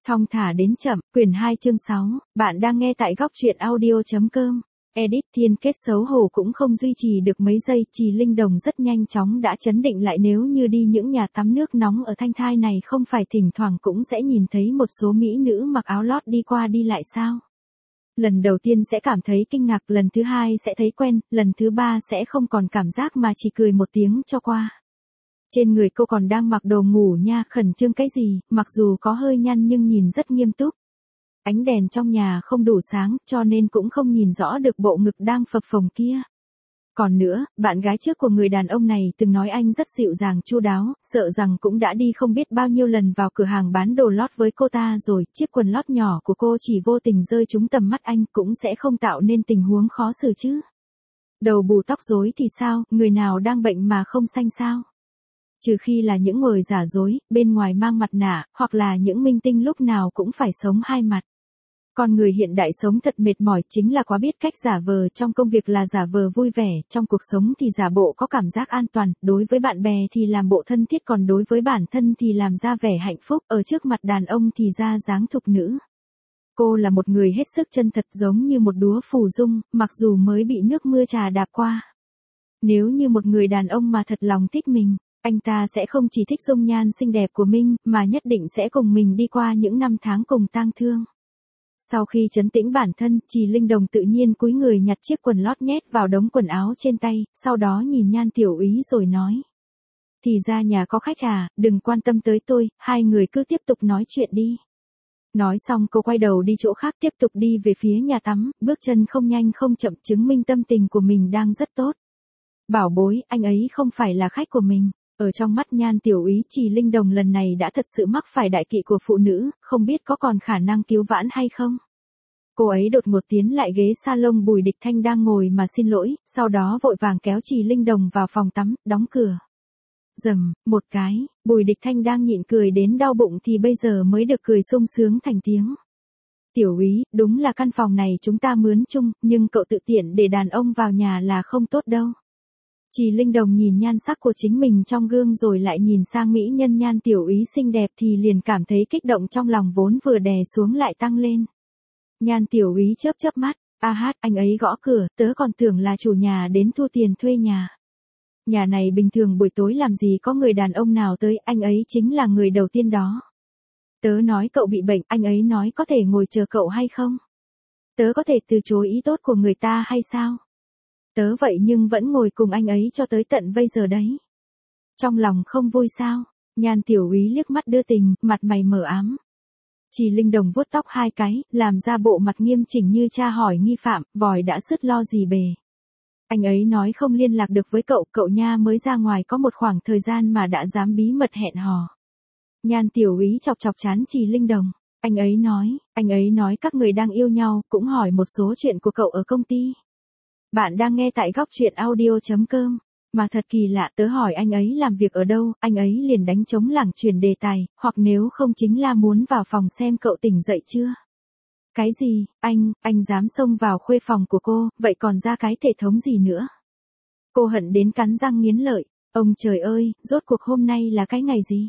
Thong thả đến chậm, quyển 2 chương 6, bạn đang nghe tại góc truyện audio.com. Edit Thiên Kết xấu hổ cũng không duy trì được mấy giây, Trì Linh Đồng rất nhanh chóng đã chấn định lại, nếu như đi những nhà tắm nước nóng ở Thanh Thai này không phải thỉnh thoảng cũng sẽ nhìn thấy một số mỹ nữ mặc áo lót đi qua đi lại sao? Lần đầu tiên sẽ cảm thấy kinh ngạc, lần thứ hai sẽ thấy quen, lần thứ ba sẽ không còn cảm giác mà chỉ cười một tiếng cho qua. Trên người cô còn đang mặc đồ ngủ nha, khẩn trương cái gì, mặc dù có hơi nhăn nhưng nhìn rất nghiêm túc. Ánh đèn trong nhà không đủ sáng, cho nên cũng không nhìn rõ được bộ ngực đang phập phồng kia. Còn nữa, bạn gái trước của người đàn ông này từng nói anh rất dịu dàng chu đáo, sợ rằng cũng đã đi không biết bao nhiêu lần vào cửa hàng bán đồ lót với cô ta rồi, chiếc quần lót nhỏ của cô chỉ vô tình rơi trúng tầm mắt anh cũng sẽ không tạo nên tình huống khó xử chứ. Đầu bù tóc rối thì sao, người nào đang bệnh mà không xanh sao? Trừ khi là những người giả dối, bên ngoài mang mặt nạ, hoặc là những minh tinh lúc nào cũng phải sống hai mặt. Con người hiện đại sống thật mệt mỏi, chính là quá biết cách giả vờ, trong công việc là giả vờ vui vẻ, trong cuộc sống thì giả bộ có cảm giác an toàn, đối với bạn bè thì làm bộ thân thiết, còn đối với bản thân thì làm ra vẻ hạnh phúc, ở trước mặt đàn ông thì ra dáng thục nữ. Cô là một người hết sức chân thật, giống như một đúa phù dung, mặc dù mới bị nước mưa trà đạp qua. Nếu như một người đàn ông mà thật lòng thích mình, anh ta sẽ không chỉ thích dung nhan xinh đẹp của mình, mà nhất định sẽ cùng mình đi qua những năm tháng cùng tang thương. Sau khi trấn tĩnh bản thân, Trì Linh Đồng tự nhiên cúi người nhặt chiếc quần lót nhét vào đống quần áo trên tay, sau đó nhìn Nhan Tiểu Úy rồi nói. Thì ra nhà có khách à, đừng quan tâm tới tôi, hai người cứ tiếp tục nói chuyện đi. Nói xong cô quay đầu đi chỗ khác, tiếp tục đi về phía nhà tắm, bước chân không nhanh không chậm, chứng minh tâm tình của mình đang rất tốt. Bảo bối, anh ấy không phải là khách của mình. Ở trong mắt Nhan Tiểu Úy, Trì Linh Đồng lần này đã thật sự mắc phải đại kỵ của phụ nữ, không biết có còn khả năng cứu vãn hay không. Cô ấy đột ngột tiến lại ghế salon Bùi Địch Thanh đang ngồi mà xin lỗi, sau đó vội vàng kéo Trì Linh Đồng vào phòng tắm, đóng cửa. Rầm, một cái, Bùi Địch Thanh đang nhịn cười đến đau bụng thì bây giờ mới được cười sung sướng thành tiếng. Tiểu Úy, đúng là căn phòng này chúng ta mướn chung, nhưng cậu tự tiện để đàn ông vào nhà là không tốt đâu. Trì Linh Đồng nhìn nhan sắc của chính mình trong gương rồi lại nhìn sang mỹ nhân Nhan Tiểu Úy xinh đẹp thì liền cảm thấy kích động trong lòng, vốn vừa đè xuống lại tăng lên. Nhan Tiểu Úy chớp chớp mắt, anh ấy gõ cửa, tớ còn tưởng là chủ nhà đến thu tiền thuê nhà. Nhà này bình thường buổi tối làm gì có người đàn ông nào tới, anh ấy chính là người đầu tiên đó. Tớ nói cậu bị bệnh, anh ấy nói có thể ngồi chờ cậu hay không? Tớ có thể từ chối ý tốt của người ta hay sao? Tớ vậy nhưng vẫn ngồi cùng anh ấy cho tới tận bây giờ đấy. Trong lòng không vui sao? Nhan Tiểu Úy liếc mắt đưa tình, mặt mày mờ ám. Trì Linh Đồng vuốt tóc hai cái, làm ra bộ mặt nghiêm chỉnh như tra hỏi nghi phạm, vòi đã sứt lo gì bề. Anh ấy nói không liên lạc được với cậu nha mới ra ngoài có một khoảng thời gian mà đã dám bí mật hẹn hò. Nhan Tiểu Úy chọc chọc trán Trì Linh Đồng. Anh ấy nói các người đang yêu nhau, cũng hỏi một số chuyện của cậu ở công ty. Bạn đang nghe tại góc truyện audio.com. Mà thật kỳ lạ, tớ hỏi anh ấy làm việc ở đâu, anh ấy liền đánh trống lảng chuyển đề tài, hoặc nếu không chính là muốn vào phòng xem cậu tỉnh dậy chưa. Cái gì, anh dám xông vào khuê phòng của cô, vậy còn ra cái thể thống gì nữa? Cô hận đến cắn răng nghiến lợi, ông trời ơi, rốt cuộc hôm nay là cái ngày gì?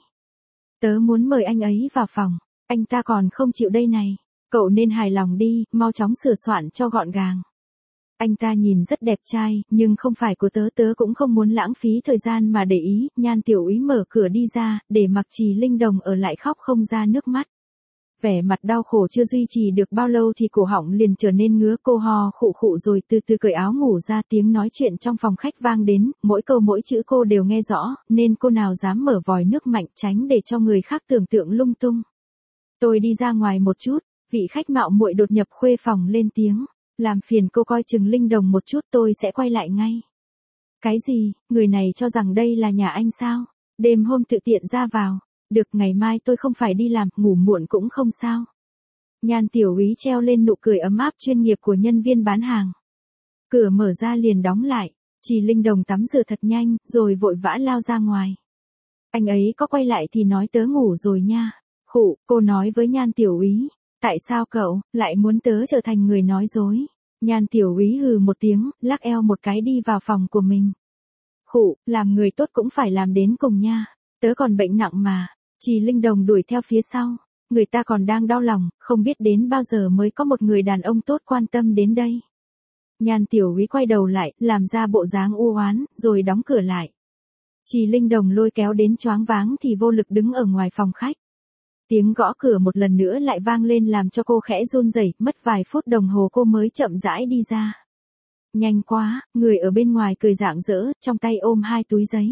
Tớ muốn mời anh ấy vào phòng, anh ta còn không chịu đây này, cậu nên hài lòng đi, mau chóng sửa soạn cho gọn gàng. Anh ta nhìn rất đẹp trai, nhưng không phải của tớ cũng không muốn lãng phí thời gian mà để ý. Nhan Tiểu Úy mở cửa đi ra, để mặc Trì Linh Đồng ở lại khóc không ra nước mắt. Vẻ mặt đau khổ chưa duy trì được bao lâu thì cổ họng liền trở nên ngứa, cô ho khụ khụ rồi từ từ cởi áo ngủ ra, tiếng nói chuyện trong phòng khách vang đến, mỗi câu mỗi chữ cô đều nghe rõ, nên cô nào dám mở vòi nước mạnh tránh để cho người khác tưởng tượng lung tung. Tôi đi ra ngoài một chút, vị khách mạo muội đột nhập khuê phòng lên tiếng. Làm phiền cô coi chừng Linh Đồng một chút, tôi sẽ quay lại ngay. Cái gì, người này cho rằng đây là nhà anh sao? Đêm hôm tự tiện ra vào. Được, ngày mai tôi không phải đi làm, ngủ muộn cũng không sao. Nhan Tiểu Úy treo lên nụ cười ấm áp chuyên nghiệp của nhân viên bán hàng. Cửa mở ra liền đóng lại. Trì Linh Đồng tắm rửa thật nhanh, rồi vội vã lao ra ngoài. Anh ấy có quay lại thì nói tớ ngủ rồi nha. Khụ, cô nói với Nhan Tiểu Úy. Tại sao cậu lại muốn tớ trở thành người nói dối? Nhan Tiểu Úy hừ một tiếng, lắc eo một cái đi vào phòng của mình. Khụ, làm người tốt cũng phải làm đến cùng nha. Tớ còn bệnh nặng mà. Trì Linh Đồng đuổi theo phía sau. Người ta còn đang đau lòng, không biết đến bao giờ mới có một người đàn ông tốt quan tâm đến đây. Nhan Tiểu Úy quay đầu lại, làm ra bộ dáng u oán, rồi đóng cửa lại. Trì Linh Đồng lôi kéo đến choáng váng thì vô lực đứng ở ngoài phòng khách. Tiếng gõ cửa một lần nữa lại vang lên làm cho cô khẽ run rẩy, mất vài phút đồng hồ cô mới chậm rãi đi ra. Nhanh quá, người ở bên ngoài cười rạng rỡ, trong tay ôm 2 túi giấy.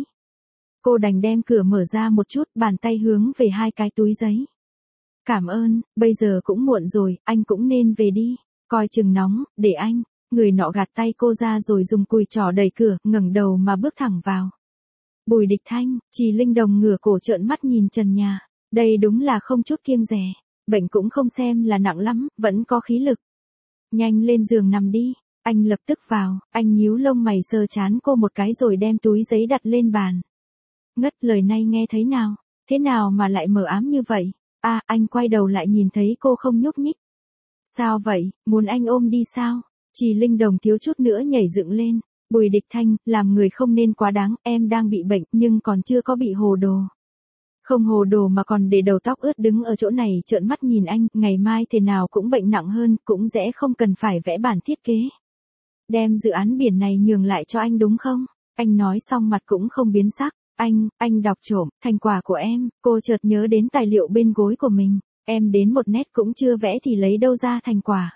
Cô đành đem cửa mở ra một chút, bàn tay hướng về 2 cái túi giấy. Cảm ơn, bây giờ cũng muộn rồi, anh cũng nên về đi. Coi chừng nóng, để anh. Người nọ gạt tay cô ra rồi dùng cùi trỏ đẩy cửa, ngẩng đầu mà bước thẳng vào. Bùi Địch Thanh, Trì Linh Đồng ngửa cổ trợn mắt nhìn trần nhà. Đây đúng là không chút kiêng dè. Bệnh cũng không xem là nặng lắm, vẫn có khí lực. Nhanh lên giường nằm đi. Anh lập tức vào, anh nhíu lông mày sờ chán cô một cái rồi đem túi giấy đặt lên bàn. Ngất lời này nghe thấy nào? Thế nào mà lại mờ ám như vậy? À, anh quay đầu lại nhìn thấy cô không nhúc nhích. Sao vậy, muốn anh ôm đi sao? Trì Linh Đồng thiếu chút nữa nhảy dựng lên. Bùi Địch Thanh, làm người không nên quá đáng, em đang bị bệnh nhưng còn chưa có bị hồ đồ. Không hồ đồ mà còn để đầu tóc ướt đứng ở chỗ này trợn mắt nhìn anh, ngày mai thế nào cũng bệnh nặng hơn, cũng dễ không cần phải vẽ bản thiết kế. Đem dự án biển này nhường lại cho anh đúng không? Anh nói xong mặt cũng không biến sắc. Anh đọc trộm, thành quả của em, cô chợt nhớ đến tài liệu bên gối của mình. Em đến một nét cũng chưa vẽ thì lấy đâu ra thành quả.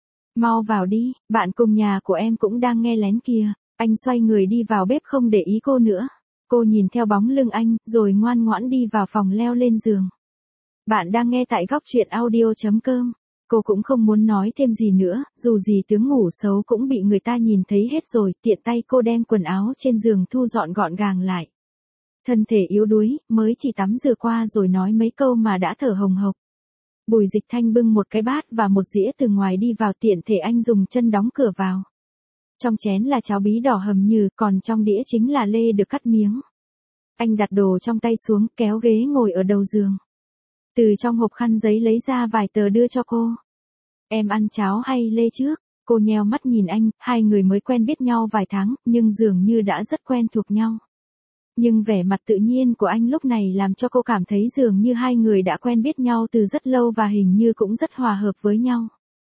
Mau vào đi, bạn cùng nhà của em cũng đang nghe lén kìa. Anh xoay người đi vào bếp không để ý cô nữa. Cô nhìn theo bóng lưng anh, rồi ngoan ngoãn đi vào phòng leo lên giường. Bạn đang nghe tại góc truyện audio.com. Cô cũng không muốn nói thêm gì nữa, dù gì tướng ngủ xấu cũng bị người ta nhìn thấy hết rồi, tiện tay cô đem quần áo trên giường thu dọn gọn gàng lại. Thân thể yếu đuối, mới chỉ tắm rửa qua rồi nói mấy câu mà đã thở hồng hộc. Bùi Dịch Thanh bưng một cái bát và một dĩa từ ngoài đi vào, tiện thể anh dùng chân đóng cửa vào. Trong chén là cháo bí đỏ hầm nhừ, còn trong đĩa chính là lê được cắt miếng. Anh đặt đồ trong tay xuống, kéo ghế ngồi ở đầu giường. Từ trong hộp khăn giấy lấy ra vài tờ đưa cho cô. Em ăn cháo hay lê trước? Cô nheo mắt nhìn anh, hai người mới quen biết nhau vài tháng, nhưng dường như đã rất quen thuộc nhau. Nhưng vẻ mặt tự nhiên của anh lúc này làm cho cô cảm thấy dường như hai người đã quen biết nhau từ rất lâu và hình như cũng rất hòa hợp với nhau.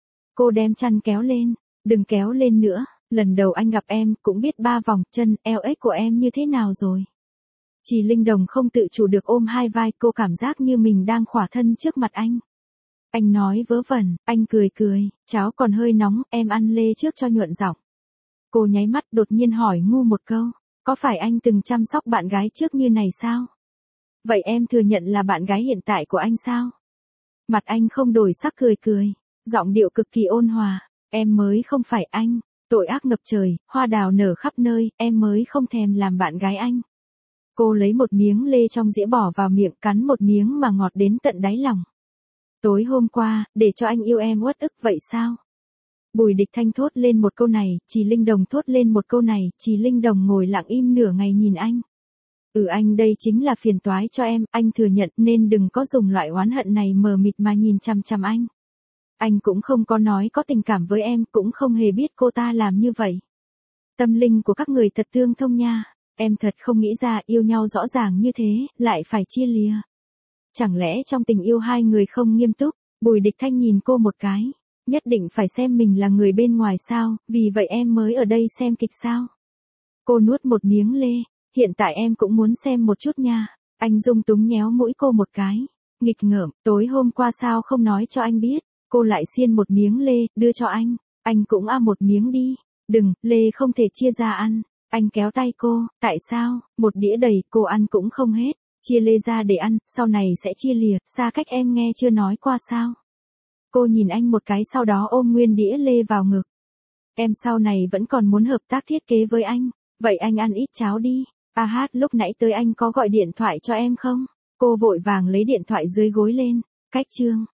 Cô đem chăn kéo lên, đừng kéo lên nữa, lần đầu anh gặp em cũng biết 3 vòng chân, eo ếch của em như thế nào rồi. Trì Linh Đồng không tự chủ được ôm hai vai, cô cảm giác như mình đang khỏa thân trước mặt anh. Anh nói vớ vẩn, anh cười, cháo còn hơi nóng, em ăn lê trước cho nhuận giọng. Cô nháy mắt đột nhiên hỏi ngu một câu, có phải anh từng chăm sóc bạn gái trước như này sao? Vậy em thừa nhận là bạn gái hiện tại của anh sao? Mặt anh không đổi sắc, cười, giọng điệu cực kỳ ôn hòa, em mới không phải anh, tội ác ngập trời, hoa đào nở khắp nơi, em mới không thèm làm bạn gái anh. Cô lấy một miếng lê trong dĩa bỏ vào miệng, cắn một miếng mà ngọt đến tận đáy lòng. Tối hôm qua, để cho anh yêu em uất ức vậy sao? Bùi Địch Thanh thốt lên một câu này, Trì Linh Đồng thốt lên một câu này, Trì Linh Đồng ngồi lặng im nửa ngày nhìn anh. Anh đây chính là phiền toái cho em, anh thừa nhận nên đừng có dùng loại oán hận này mờ mịt mà nhìn chằm chằm anh. Anh cũng không có nói có tình cảm với em, cũng không hề biết cô ta làm như vậy. Tâm linh của các người thật tương thông nha, em thật không nghĩ ra yêu nhau rõ ràng như thế, lại phải chia lìa. Chẳng lẽ trong tình yêu hai người không nghiêm túc? Bùi Địch Thanh nhìn cô một cái. Nhất định phải xem mình là người bên ngoài sao, vì vậy em mới ở đây xem kịch sao? Cô nuốt một miếng lê, hiện tại em cũng muốn xem một chút nha. Anh dung túng nhéo mũi cô một cái. Nghịch ngợm, tối hôm qua sao không nói cho anh biết? Cô lại xiên một miếng lê, đưa cho anh cũng một miếng đi. Đừng, lê không thể chia ra ăn. Anh kéo tay cô, tại sao? Một đĩa đầy, cô ăn cũng không hết. Chia lê ra để ăn, sau này sẽ chia lìa, xa cách em nghe chưa nói qua sao? Cô nhìn anh một cái sau đó ôm nguyên đĩa lê vào ngực. Em sau này vẫn còn muốn hợp tác thiết kế với anh, vậy anh ăn ít cháo đi. Lúc nãy tới anh có gọi điện thoại cho em không? Cô vội vàng lấy điện thoại dưới gối lên. Cách chương.